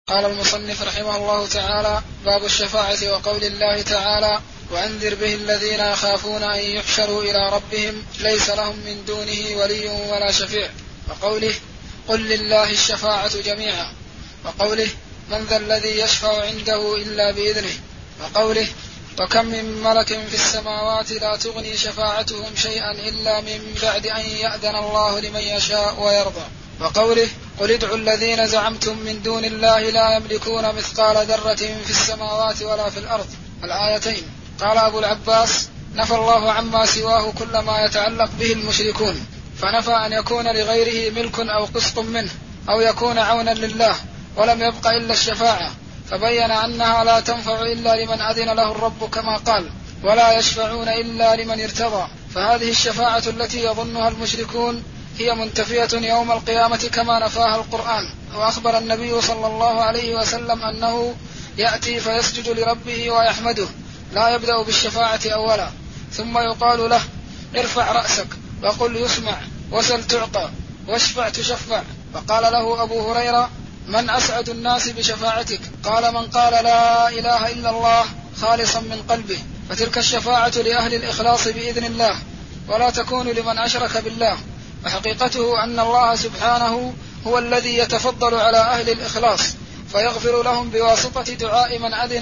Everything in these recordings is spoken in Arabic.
قال المصنف رحمه الله تعالى: باب الشفاعة وقول الله تعالى: وأنذر به الذين يخافون أن يحشروا إلى ربهم ليس لهم من دونه ولي ولا شفيع، وقوله: قل لله الشفاعة جميعا، وقوله: من ذا الذي يشفع عنده إلا بإذنه، وقوله: وكم من ملك في السماوات لا تغني شفاعتهم شيئا إلا من بعد أن يأذن الله لمن يشاء ويرضى، وقوله: قل ادعوا الذين زعمتم من دون الله لا يملكون مثقال ذرة في السماوات ولا في الأرض، الآيتين. قال أبو العباس: نفى الله عما سواه كل ما يتعلق به المشركون، فنفى أن يكون لغيره ملك أو قسط منه أو يكون عونا لله، ولم يبق إلا الشفاعة، فبين أنها لا تنفع إلا لمن أذن له الرب كما قال: ولا يشفعون إلا لمن ارتضى. فهذه الشفاعة التي يظنها المشركون هي منتفية يوم القيامة كما نفاها القرآن. وأخبر النبي صلى الله عليه وسلم أنه يأتي فيسجد لربه ويحمده، لا يبدأ بالشفاعة أولا، ثم يقال له: ارفع رأسك وقل يسمع، وسل تعطى، واشفع تشفع. فقال له أبو هريرة: من أسعد الناس بشفاعتك؟ قال: من قال لا إله إلا الله خالصا من قلبه. فتلك الشفاعة لأهل الإخلاص بإذن الله، ولا تكون لمن أشرك بالله. وحقيقته أن الله سبحانه هو الذي يتفضل على أهل الإخلاص فيغفر لهم بواسطة دعاء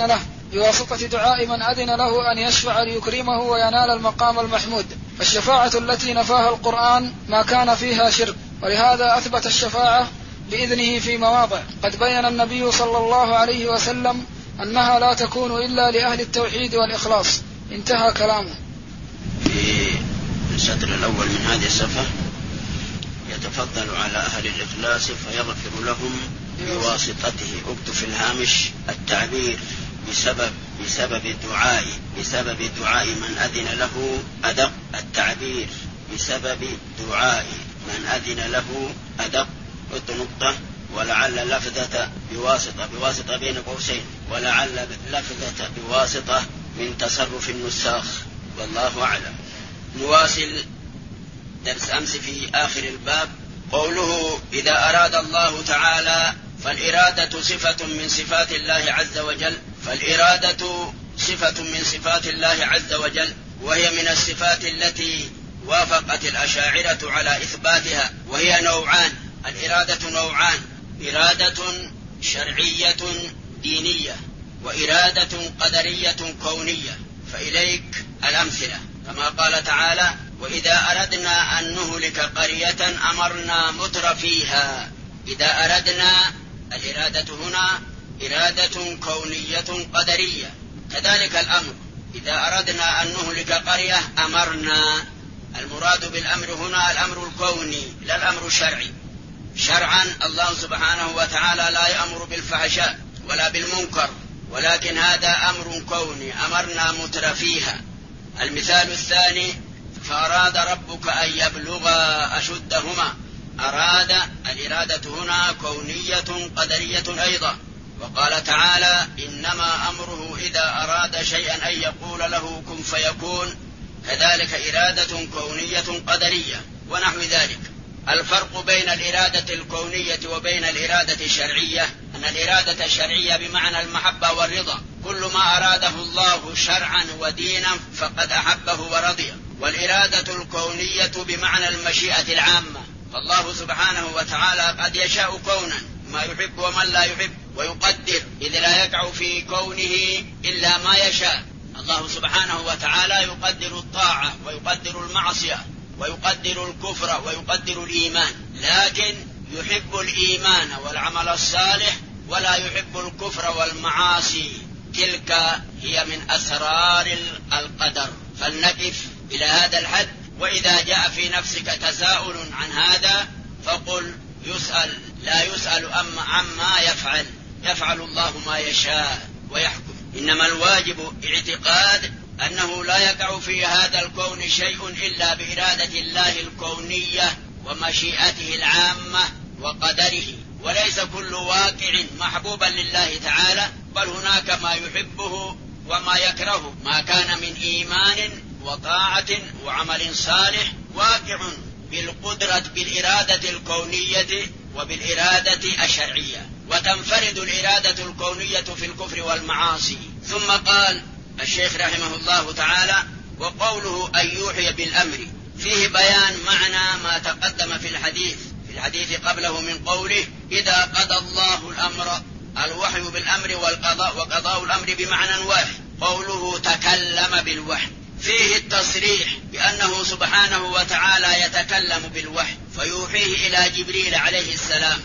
من أذن له أن يشفع ليكرمه وينال المقام المحمود. فالشفاعة التي نفاها القرآن ما كان فيها شرك، ولهذا أثبت الشفاعة بإذنه في مواضع قد بين النبي صلى الله عليه وسلم أنها لا تكون إلا لأهل التوحيد والإخلاص. انتهى كلامه. في السطر الأول من هذه الصفحة: يتفضل على أهل الإخلاص فيغفر لهم بواسطته. اكتب في الهامش التعبير بسبب دعاء من أذن له أدق. التعبير بسبب دعاء من أذن له أدق. نقطة. ولعل لفظة بواسطة بين قوسين، ولعل لفظة بواسطة من تصرف النساخ، والله أعلم. نواصل درس أمس في آخر الباب. قوله: إذا أراد الله تعالى، فالإرادة صفة من صفات الله عز وجل، فالإرادة صفة من صفات الله عز وجل، وهي من الصفات التي وافقت الأشاعرة على إثباتها، وهي نوعان. الإرادة نوعان: إرادة شرعية دينية، وإرادة قدرية كونية. فإليك الأمثلة، كما قال تعالى: وإذا أردنا أن نهلك قرية أمرنا متر فيها. إذا أردنا، الإرادة هنا إرادة كونية قدرية. كذلك الأمر، إذا أردنا أن نهلك قرية أمرنا. المراد بالأمر هنا الأمر الكوني لا الأمر الشرعي. شرعا الله سبحانه وتعالى لا يأمر بالفحشاء ولا بالمنكر، ولكن هذا أمر كوني، أمرنا متر فيها. المثال الثاني: فأراد ربك أن يبلغا أشدهما. أراد، الإرادة هنا كونية قدرية أيضا. وقال تعالى: إنما أمره إذا أراد شيئا أن يقول له كن فيكون. كذلك إرادة كونية قدرية ونحو ذلك. الفرق بين الإرادة الكونية وبين الإرادة الشرعية أن الإرادة الشرعية بمعنى المحبة والرضا، كل ما أراده الله شرعا ودينا فقد أحبه ورضيه. والإرادة الكونية بمعنى المشيئة العامة، فالله سبحانه وتعالى قد يشاء كونا ما يحب ومن لا يحب، ويقدر إذ لا يقع في كونه إلا ما يشاء. الله سبحانه وتعالى يقدر الطاعة ويقدر المعصية ويقدر الكفر ويقدر الإيمان، لكن يحب الإيمان والعمل الصالح ولا يحب الكفر والمعاصي. تلك هي من أسرار القدر. فلنقف إلى هذا الحد. وإذا جاء في نفسك تساؤل عن هذا فقل: لا يسأل عما يفعل الله ما يشاء ويحكم. إنما الواجب اعتقاد أنه لا يقع في هذا الكون شيء إلا بإرادة الله الكونية ومشيئته العامة وقدره، وليس كل واقع محبوبا لله تعالى، بل هناك ما يحبه وما يكرهه. ما كان من إيمان وطاعة وعمل صالح واقع بالقدرة بالإرادة الكونية وبالإرادة الشرعية. وتنفرد الإرادة الكونية في الكفر والمعاصي. ثم قال الشيخ رحمه الله تعالى: وقوله أن يوحي بالأمر فيه بيان معنى ما تقدم في الحديث قبله من قوله: إذا قضى الله الأمر، الوحي بالأمر وقضاء الأمر بمعنى واحد. قوله تكلم بالوحي فيه التصريح بأنه سبحانه وتعالى يتكلم بالوحي فيوحيه إلى جبريل عليه السلام،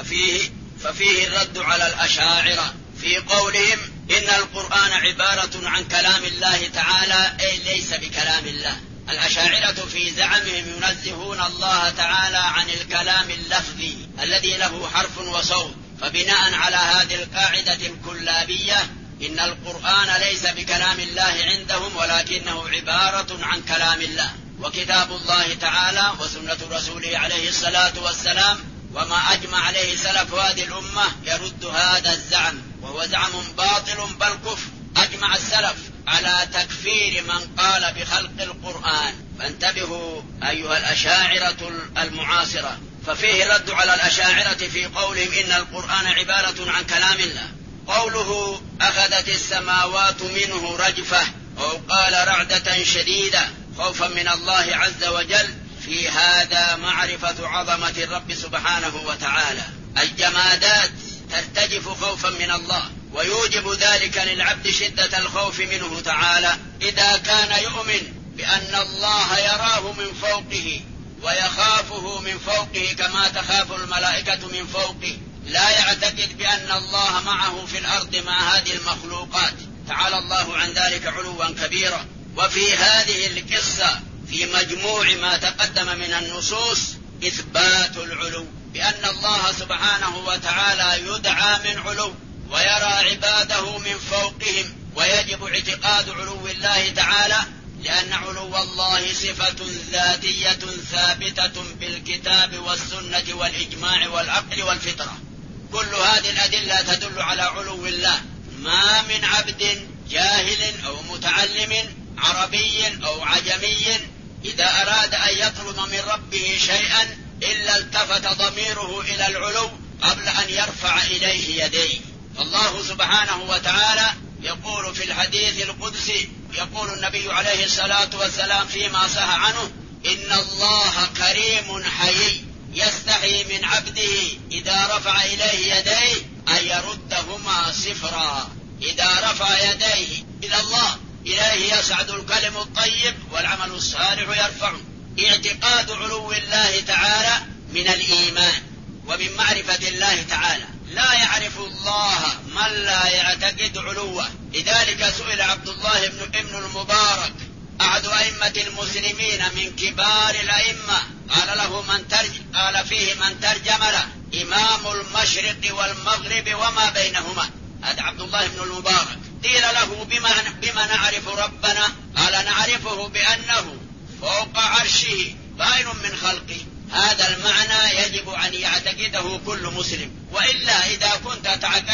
ففيه الرد على الأشاعرة في قولهم إن القرآن عبارة عن كلام الله تعالى، أي ليس بكلام الله. الأشاعرة في زعمهم ينزهون الله تعالى عن الكلام اللفظي الذي له حرف وصوت، فبناء على هذه القاعدة الكلابية إن القرآن ليس بكلام الله عندهم، ولكنه عبارة عن كلام الله وكتاب الله تعالى وسنة رسوله عليه الصلاة والسلام، وما أجمع عليه سلف هذه الأمة يرد هذا الزعم، وهو زعم باطل بل كفر. أجمع السلف على تكفير من قال بخلق القرآن، فانتبهوا أيها الأشاعرة المعاصرة. ففيه الرد على الأشاعرة في قولهم إن القرآن عبارة عن كلام الله. قوله أخذت السماوات منه رجفة، أو قال رعدة شديدة خوفا من الله عز وجل، في هذا معرفة عظمة الرب سبحانه وتعالى. الجمادات ترتجف خوفا من الله، ويوجب ذلك للعبد شدة الخوف منه تعالى إذا كان يؤمن بأن الله يراه من فوقه ويخافه من فوقه كما تخاف الملائكة من فوقه، لا يعتقد بأن الله معه في الأرض مع هذه المخلوقات، تعالى الله عن ذلك علوا كبيرا. وفي هذه القصة في مجموع ما تقدم من النصوص إثبات العلو، بأن الله سبحانه وتعالى يدعى من علو ويرى عباده من فوقهم، ويجب اعتقاد علو الله تعالى، لأن علو الله صفة ذاتية ثابتة بالكتاب والسنة والإجماع والعقل والفطرة. كل هذه الأدلة تدل على علو الله. ما من عبد جاهل أو متعلم عربي أو عجمي إذا أراد أن يطلب من ربه شيئا إلا التفت ضميره إلى العلو قبل أن يرفع إليه يديه. الله سبحانه وتعالى يقول في الحديث القدسي، يقول النبي عليه الصلاة والسلام فيما صح عنه: إن الله كريم حيي يستحي من عبده إذا رفع إليه يديه أن يردهما صفرا. إذا رفع يديه إلى الله إليه يصعد الكلم الطيب والعمل الصالح يرفعه. اعتقاد علو الله تعالى من الإيمان ومن معرفة الله تعالى. لا يعرف الله من لا يعتقد علوه. لذلك سئل عبد الله ابن المبارك أحد أئمة المسلمين من كبار الأئمة، قال له قال فيه من ترجم له: إمام المشرق والمغرب وما بينهما. هذا عبد الله بن المبارك. قيل له: بما نعرف ربنا؟ قال: نعرفه بأنه فوق عرشه باين من خلقه. هذا المعنى يجب أن يعتقده كل مسلم، وإلا إذا كنت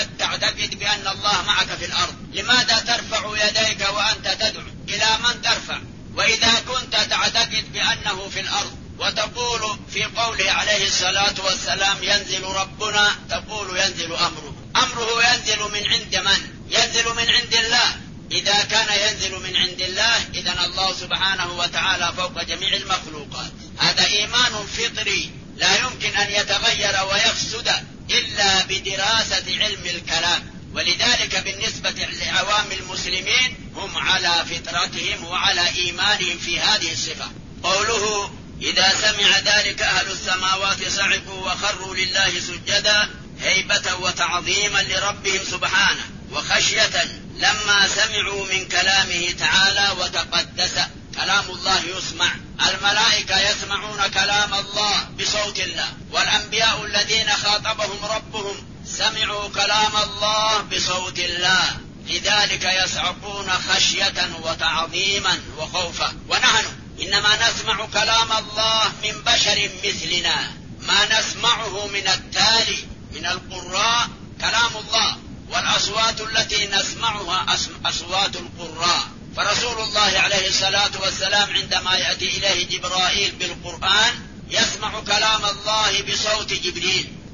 تعتقد بأن الله معك في الأرض، لماذا ترفع يديك وأنت تدعو؟ إلى من ترفع؟ وإذا كنت تعتقد بأنه في الأرض وتقول في قوله عليه الصلاة والسلام ينزل ربنا، تقول ينزل أمره ينزل من عند من؟ ينزل من عند الله. إذا كان ينزل من عند الله إذن الله سبحانه وتعالى فوق جميع المخلوقات. هذا إيمان فطري لا يمكن أن يتغير ويفسد إلا بدراسة علم الكلام. ولذلك بالنسبة لعوام المسلمين هم على فطرتهم وعلى إيمانهم في هذه الصفة. قوله إذا سمع ذلك أهل السماوات صعقوا وخروا لله سجدا هيبة وتعظيما لربهم سبحانه وخشية لما سمعوا من كلامه تعالى وتقدس. كلام الله يسمع، الملائكة يسمعون كلام الله بصوت الله، والأنبياء الذين خاطبهم ربهم سمعوا كلام الله بصوت الله، لذلك يصعقون خشية وتعظيما وخوفا. ونحن إنما نسمع كلام الله من بشر مثلنا، ما نسمعه من التالي من القراء كلام الله، والأصوات التي نسمعها أصوات القراء. فرسول الله عليه الصلاة والسلام عندما يأتي إليه جبرائيل بالقرآن يسمع كلام الله بصوت جبريل،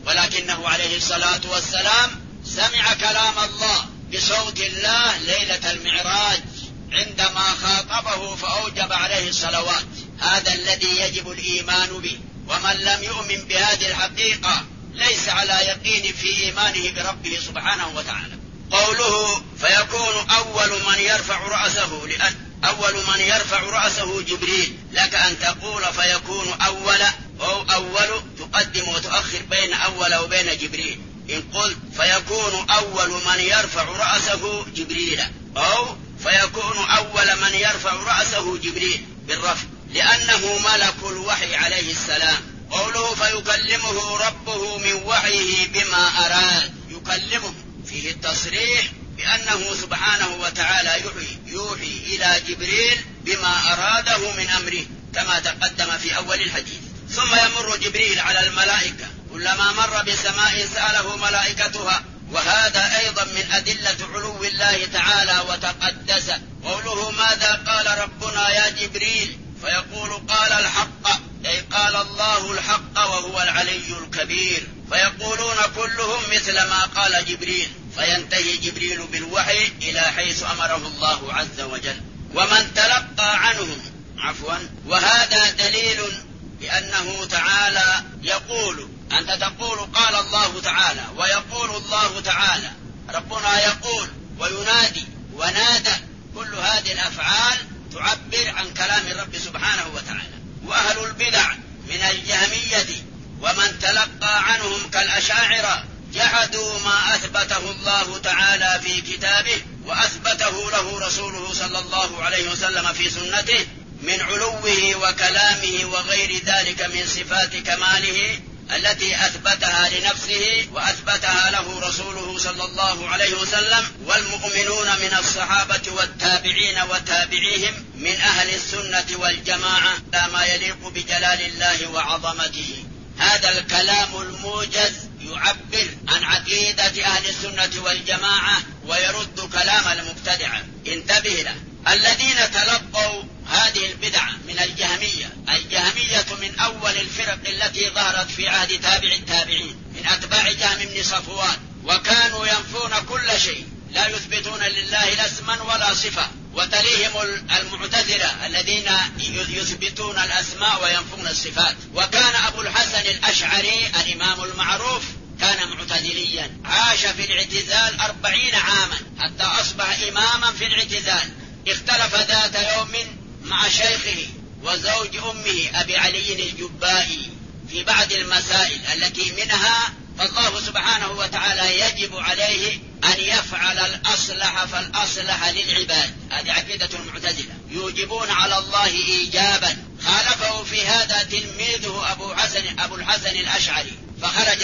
ولكنه عليه الصلاة والسلام سمع كلام الله بصوت الله ليلة المعراج عندما خاطبه فأوجب عليه الصلوات. هذا الذي يجب الإيمان به، ومن لم يؤمن بهذه الحقيقة ليس على يقين في إيمانه بربه سبحانه وتعالى. قوله فيكون أول من يرفع رأسه، لأن أول من يرفع رأسه جبريل، لك أن تقول فيكون أول أو أول تقدم وتؤخر بين أول وبين جبريل. إن قلت فيكون أول من يرفع رأسه جبريل أو فيكون أول من يرفع رأسه جبريل بالرفع، لأنه ملك الوحي عليه السلام. قوله فيكلمه ربه من وحيه بما أراد، يكلمه فيه التصريح بأنه سبحانه وتعالى يوحي إلى جبريل بما أراده من أمره كما تقدم في أول الحديث. ثم يمر جبريل على الملائكة، كلما مر بسماء سأله ملائكتها، وهذا أيضا من أدلة علو الله تعالى وتقدسه. قوله ماذا قال ربنا يا جبريل؟ فيقول قال الحق، أي قال الله الحق وهو العلي الكبير. فيقولون كلهم مثل ما قال جبريل، فينتهي جبريل بالوحي إلى حيث أمره الله عز وجل. ومن تلقى عنهم وهذا دليل بأنه تعالى يقول، أنت تقول قال الله تعالى ويقول الله تعالى، ربنا يقول وينادي ونادى، كل هذه الأفعال تعبر عن كلام الرب سبحانه وتعالى. وأهل البدع من الجهمية ومن تلقى عنهم كالأشاعرة جحدوا ما أثبته الله تعالى في كتابه وأثبته له رسوله صلى الله عليه وسلم في سنته من علوه وكلامه وغير ذلك من صفات كماله التي أثبتها لنفسه وأثبتها له رسوله صلى الله عليه وسلم والمؤمنون من الصحابة والتابعين وتابعيهم من أهل السنة والجماعة لا ما يليق بجلال الله وعظمته. هذا الكلام الموجز يعبر عن عقيدة أهل السنة والجماعة ويرد كلام المبتدعة. انتبه له. الذين تلقوا هذه البدعة من الجهمية من أول الفرق التي ظهرت في عهد تابع التابعين من أتباع جهم بن صفوان، وكانوا ينفون كل شيء، لا يثبتون لله لا اسما ولا صفة. وتليهم المعتزلة الذين يثبتون الأسماء وينفون الصفات. وكان أبو الحسن الأشعري الإمام المعروف كان معتزليا، عاش في الاعتزال 40 عاما حتى أصبح إماما في الاعتزال. اختلف ذات يوم مع شيخه وزوج أمه أبي علي الجبائي في بعض المسائل التي منها فالله سبحانه وتعالى يجب عليه أن يفعل الأصلح فالأصلح للعباد. هذه عقيدة المعتزلة، يوجبون على الله إيجابا. خالفه في هذا تلميذه أبو الحسن الأشعري فخرج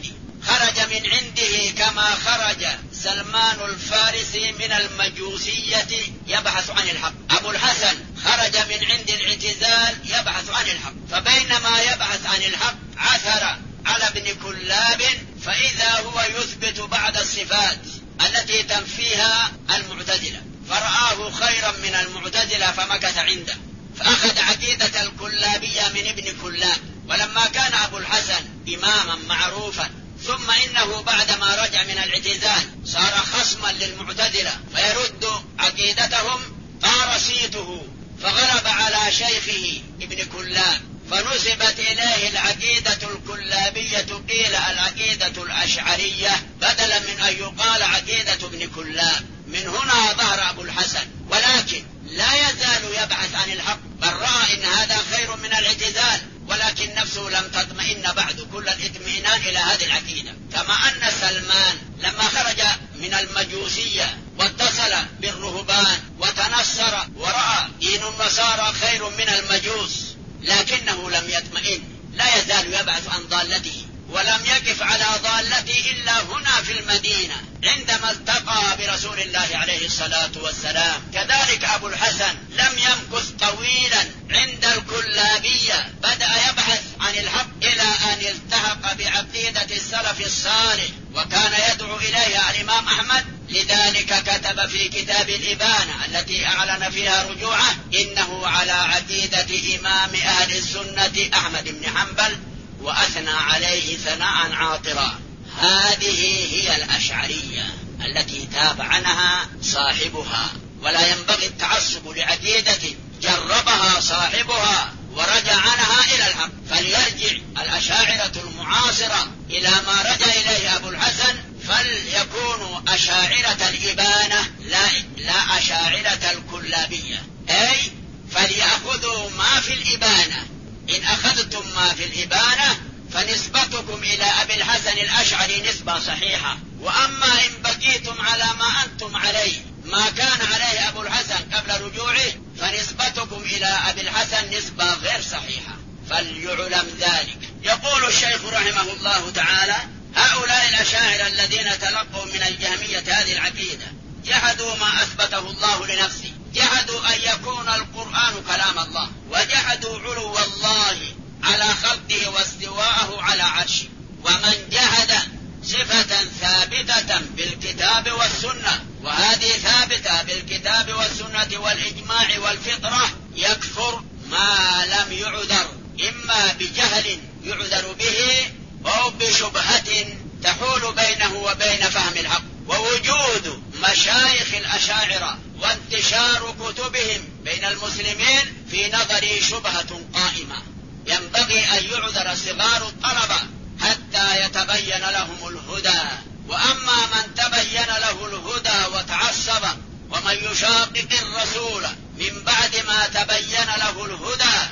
من عنده كما خرج سلمان الفارسي من المجوسية يبحث عن الحق. أبو الحسن خرج من عند الاعتزال يبحث عن الحق، فبينما يبحث عن الحق عثر على ابن كلاب فإذا هو يثبت بعض الصفات التي تنفيها المعتزلة، فرآه خيرا من المعتزلة فمكث عنده، فأخذ عقيدة الكلابية من ابن كلاب. ولما كان أبو الحسن إماما معروفا ثم إنه بعدما رجع من الاعتزال صار خصما للمعتزلة فيرد عقيدتهم، طار صيته فغلب على شيخه ابن كلاب فنسبت إليه العقيدة الكلابية، قيل العقيدة الأشعرية بدلا من أن يقال عقيدة ابن كلاب. من هنا ظهر أبو الحسن، ولكن لا يزال يبحث عن الحق، بل رأى إن هذا خير من الاعتزال، ولكن نفسه لم تطمئن بعد كل الاطمئنان إلى هذه العقيدة. كما أن سلمان لما خرج من المجوسية واتصل بالرهبان وتنصر ورأى دين النصارى خير من المجوس، لكنه لم يطمئن، لا يزال يبحث عن ضالته، ولم يقف على ضالته إلا هنا في المدينة عندما التقى برسول الله عليه الصلاة والسلام. كذلك أبو الحسن لم يمكث طويلا عند الكلابية، بدأ يبحث عن الحق إلى أن التحق بعقيدة السلف الصالح، وكان يدعو إليها الإمام أحمد. لذلك كتب في كتاب الإبانة التي أعلن فيها رجوعه إنه على عقيدة إمام أهل السنة أحمد بن حنبل، وأثنى عليه ثناء عاطرا. هذه هي الأشعرية التي تاب عنها صاحبها، ولا ينبغي التعصب لعقيدة جربها صاحبها ورجع عنها إلى الحق. فليرجع الأشاعرة المعاصرة إلى ما رجع إليه أبو الحسن، فليكونوا أشاعرة الإبانة لا أشاعرة الكلابية، أي فليأخذوا ما في الإبانة. إن أخذتم ما في الإبانة فنسبتكم إلى أبي الحسن الأشعري نسبة صحيحة، وأما إن بقيتم على ما أنتم عليه، ما كان عليه أبو الحسن قبل رجوعه، فنسبتكم إلى أبي الحسن نسبة غير صحيحة، فليعلم ذلك. يقول الشيخ رحمه الله تعالى: هؤلاء الأشاعرة الذين تلقوا من الجهمية هذه العقيدة جحدوا ما أثبته الله لنفسه، جحدوا أن يكون القرآن كلام الله، وجحدوا علو الله على خلقه واستواءه على عرشه. ومن جحد صفة ثابتة بالكتاب والسنة، وهذه ثابتة بالكتاب والسنة والإجماع والفطرة، يكفر ما لم يعذر، إما بجهل يعذر به أو بشبهة تحول بينه وبين فهم الحق. ووجود مشايخ الأشاعرة وانتشار كتبهم بين المسلمين في نظري شبهة قائمة، ينبغي أن يعذر صغار الطلبة حتى يتبين لهم الهدى. وأما من تبين له الهدى وتعصب ومن يشاقق الرسول من بعد ما تبين له الهدى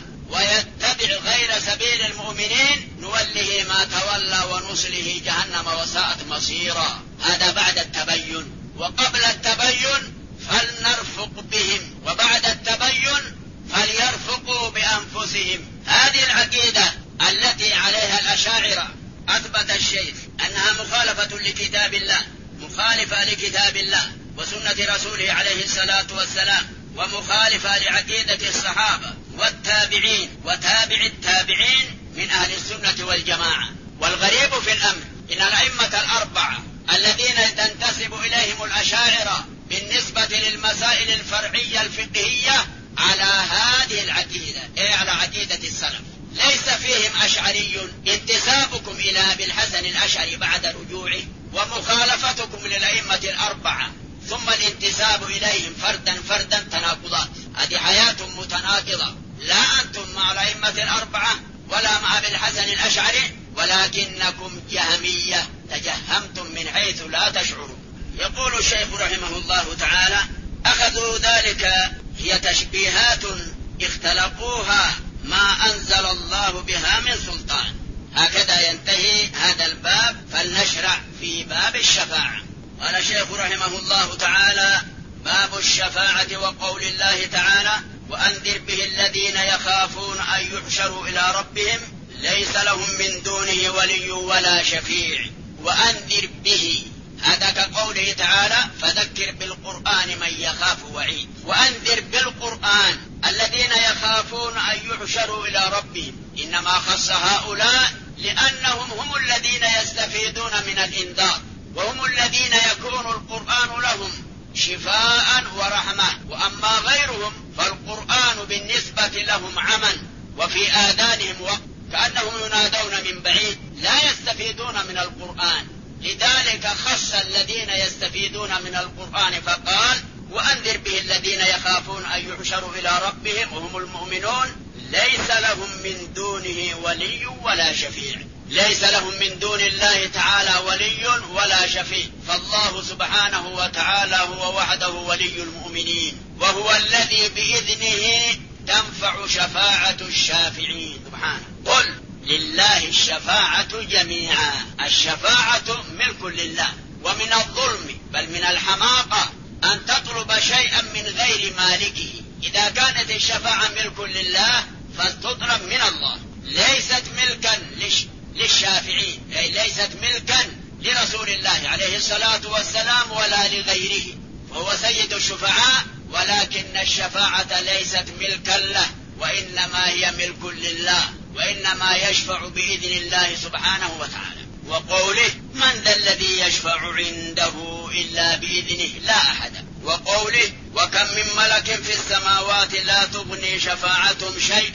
ويتبع غير سبيل المؤمنين نوله ما تولى ونصله جهنم وساءت مصيرا. هذا بعد التبين، وقبل التبين فلنرفق بهم، وبعد التبين فليرفقوا بأنفسهم. هذه العقيدة التي عليها الأشاعرة أثبت الشيخ أنها مخالفة لكتاب الله، مخالفة لكتاب الله وسنة رسوله عليه الصلاة والسلام، ومخالفة لعقيدة الصحابة والتابعين وتابع التابعين من أهل السنة والجماعة. والغريب في الأمر إن الأئمة الأربعة الذين تنتسب إليهم الأشاعرة بالنسبة للمسائل الفرعية الفقهية على هذه العقيدة، أي على عقيدة السلف، ليس فيهم أشعري. انتسابكم إلى أبي الحسن الأشعري بعد رجوعه ومخالفتكم للأئمة الأربعة ثم الانتساب إليهم فردا فردا تناقضات، هذه حياة متناقضة. لا أنتم مع الأئمة الأربعة ولا مع أبي الحسن الأشعري، ولكنكم جهمية تجهمتم من حيث لا تشعرون. يقول الشيخ رحمه الله تعالى: أخذوا ذلك هي تشبيهات اختلقوها ما أنزل الله بها من سلطان. هكذا ينتهي هذا الباب، فلنشرع في باب الشفاعة. قال الشيخ رحمه الله تعالى: باب الشفاعة وقول الله تعالى: وأنذر به الذين يخافون أن يحشروا إلى ربهم ليس لهم من دونه ولي ولا شفيع. وأنذر به، هذا كقوله تعالى: فذكر بالقرآن من يخاف وعيد. وأنذر بالقرآن الذين يخافون أن يحشروا إلى ربهم، إنما خص هؤلاء لأنهم هم الذين يستفيدون من الإنذار، وهم الذين يكون القرآن لهم شفاء ورحمة. وأما غيرهم فالقرآن بالنسبة لهم عمى وفي آذانهم وقت، كأنهم ينادون من بعيد لا يستفيدون من القرآن. لذلك خص الذين يستفيدون من القرآن فقال: وأنذر به الذين يخافون أن يحشروا إلى ربهم وهم المؤمنون ليس لهم من دونه ولي ولا شفيع. ليس لهم من دون الله تعالى ولي ولا شفيع، فالله سبحانه وتعالى هو وحده ولي المؤمنين، وهو الذي بإذنه تنفع شفاعة الشافعين سبحانه. قل لله الشفاعة جميعا، الشفاعة ملك لله. ومن الظلم بل من الحماقة أن تطلب شيئا من غير مالكه. إذا كانت الشفاعة ملك لله فلتطلب من الله، ليست ملكا للشافعين، أي ليست ملكا لرسول الله عليه الصلاة والسلام ولا لغيره، فهو سيد الشفعاء، ولكن الشفاعة ليست ملكا له، وإنما هي ملك لله، وإنما يشفع بإذن الله سبحانه وتعالى. وقوله: من ذا الذي يشفع عنده إلا بإذنه لا أحد. وقوله: وكم من ملك في السماوات لا تغني شفاعتهم شيئا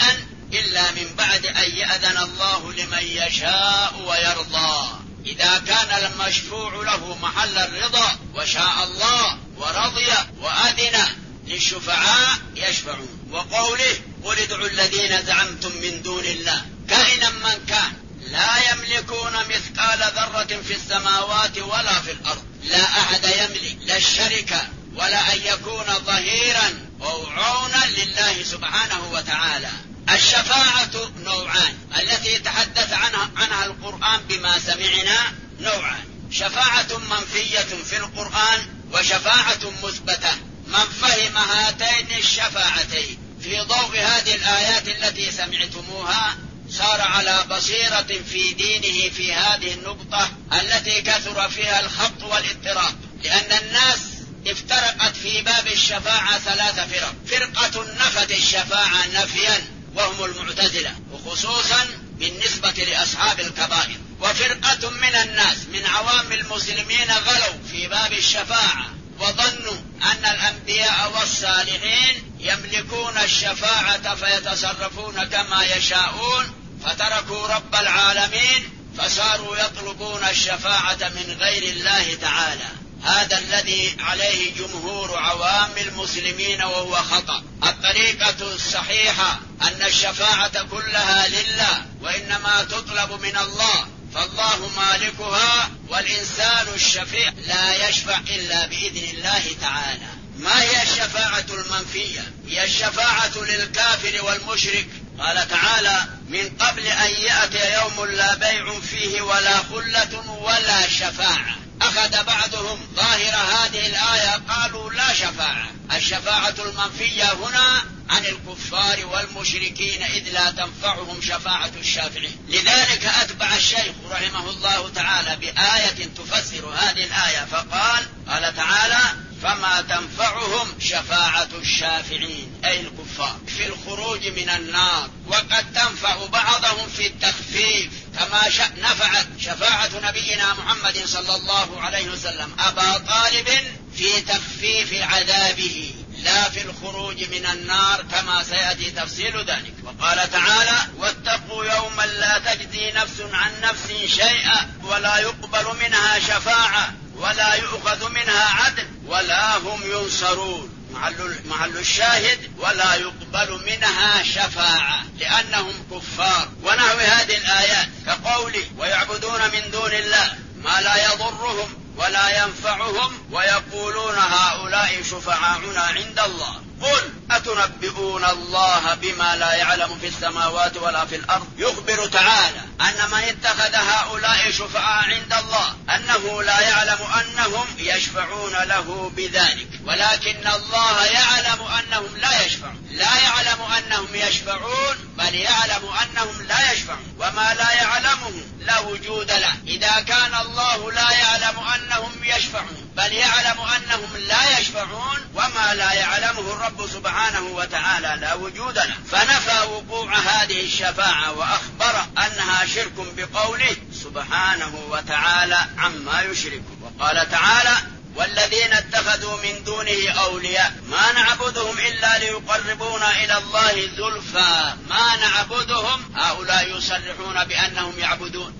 إلا من بعد أن يأذن الله لمن يشاء ويرضى. إذا كان المشفوع له محل الرضا وشاء الله ورضي وأذن للشفعاء يشفعون. وقوله قل ادعوا الذين زعمتم من دون الله كائنا من كان لا يملكون مثقال ذرة في السماوات ولا في الأرض، لا أحد يملك لا الشركة ولا أن يكون ظهيرا أو عونا لله سبحانه وتعالى. الشفاعة نوعان التي تحدث عنها القرآن بما سمعنا نوعان، شفاعة منفية في القرآن وشفاعة مثبتة. من فهم هاتين الشفاعتين في ضوء هذه الآيات التي سمعتموها صار على بصيرة في دينه في هذه النقطة التي كثر فيها الخط والاضطراب، لأن الناس افترقت في باب الشفاعة 3 فرق. فرقة نفت الشفاعة نفيا وهم المعتزلة، وخصوصا بالنسبة لأصحاب الكبائر. وفرقة من الناس من عوام المسلمين غلوا في باب الشفاعة وظنوا أن الأنبياء والصالحين يملكون الشفاعة فيتصرفون كما يشاءون، فتركوا رب العالمين فصاروا يطلبون الشفاعة من غير الله تعالى. هذا الذي عليه جمهور عوام المسلمين وهو خطأ. الطريقة الصحيحة أن الشفاعة كلها لله وإنما تطلب من الله، فالله مالكها والإنسان الشفيع لا يشفع إلا بإذن الله تعالى. ما هي الشفاعة المنفية؟ هي الشفاعة للكافر والمشرك. قال تعالى من قبل أن يأتي يوم لا بيع فيه ولا خلة ولا شفاعة. أخذ بعضهم ظاهر هذه الآية قالوا لا شفاعة. الشفاعة المنفية هنا عن الكفار والمشركين إذ لا تنفعهم شفاعة الشافعين. لذلك أتبع الشيخ رحمه الله تعالى بآية تفسر هذه الآية فقال قال تعالى فما تنفعهم شفاعة الشافعين أي الكفار في الخروج من النار، وقد تنفع بعضهم في التخفيف كما نفعت شفاعة نبينا محمد صلى الله عليه وسلم أبا طالب في تخفيف عذابه لا في الخروج من النار كما سيأتي تفصيل ذلك. وقال تعالى واتقوا يوما لا تجزي نفس عن نفس شيئا ولا يقبل منها شفاعة ولا يؤخذ منها عدل ولا هم ينصرون. محل الشاهد ولا يقبل منها شفاعة لأنهم كفار. ونحو هذه الآيات كقوله ويعبدون من دون الله ما لا يضرهم ولا ينفعهم ويقولون هؤلاء شفعاؤنا عند الله. قل أتنبئون الله بما لا يعلم في السماوات ولا في الأرض. يخبر تعالى أن من اتخذ هؤلاء شفعاء عند الله أنه لا يعلم أنهم يشفعون له بذلك، ولكن الله يعلم أنهم لا يشفعون. لا يعلم أنهم يشفعون بل يعلم أنهم لا يشفعون، وما لا يعلمه لا وجود له. إذا كان الله لا يعلم أنهم يشفعون بل يعلم أنهم لا يشفعون وما لا يعلمه الرب سبحانه وتعالى لا وجود له، فنفى وقوع هذه الشفاعة وأخبر أنها شرك بقوله سبحانه وتعالى عما يشركون. وقال تعالى والذين اتخذوا من دونه أولياء ما نعبدهم إلا ليقربونا إلى الله زلفى ما نعبدهم. هؤلاء يصرحون بأنهم يعبدون،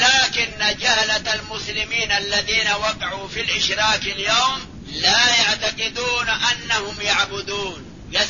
ولكن جهلة المسلمين الذين وقعوا في الإشراك اليوم لا يعتقدون أنهم يعبدون،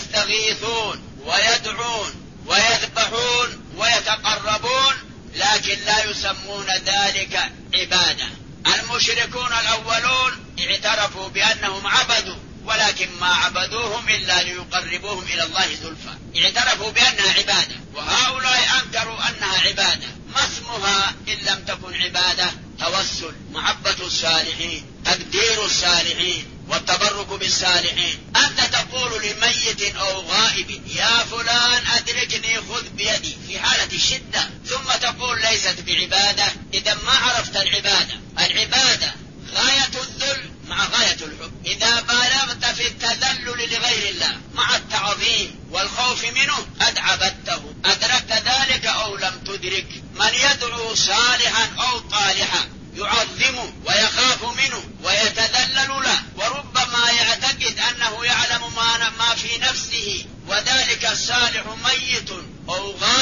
يستغيثون ويدعون ويذبحون ويتقربون، لكن لا يسمون ذلك عبادة. المشركون الأولون اعترفوا بأنهم عبدوا، ولكن ما عبدوهم إلا ليقربوهم إلى الله زلفى، اعترفوا بأنها عبادة، وهؤلاء أنكروا أنها عبادة. ما اسمها إن لم تكن عبادة؟ توسل، محبة الصالحين، تقدير الصالحين، والتبرك بالصالحين. أنت تقول لميت أو غائب يا فلان أدركني خذ بيدي في حالة الشدة، ثم تقول ليست بعبادة. إذا ما عرفت العبادة. العبادة غاية الذل مع غاية الحب. إذا بالغت في التذلل لغير الله مع التعظيم والخوف منه قد عبدته، أدركت ذلك أو لم تدرك. من يدعو صالحا أو طالحا يعظمه ويخاف منه ويتذلل له، وربما يعتقد أنه يعلم ما في نفسه، وذلك الصالح ميت أو غائب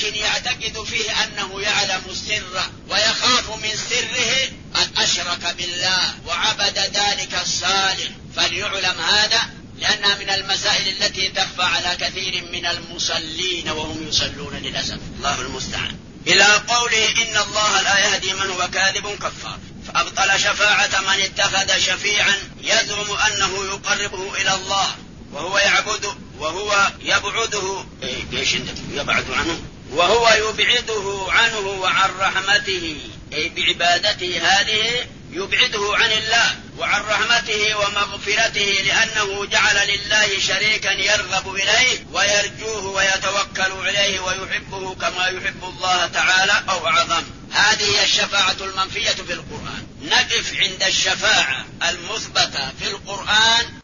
لكن يعتقد فيه أنه يعلم السر ويخاف من سره قد أشرك بالله وعبد ذلك الصالح. فليعلم هذا، لأنها من المسائل التي تخفى على كثير من المصلين وهم يصلون للأسف، الله المستعان. إلى قوله إن الله لا يهدي من هو كاذب كفار، فأبطل شفاعة من اتخذ شفيعا يزعم أنه يقربه إلى الله وهو يعبده وهو يبعده وهو يبعده عنه وعن رحمته، أي بعبادته هذه يبعده عن الله وعن رحمته ومغفرته، لأنه جعل لله شريكا يرغب إليه ويرجوه ويتوكل إليه ويحبه كما يحب الله تعالى أو أعظم. هذه هي الشفاعة المنفية في القرآن. نقف عند الشفاعة المثبتة في القرآن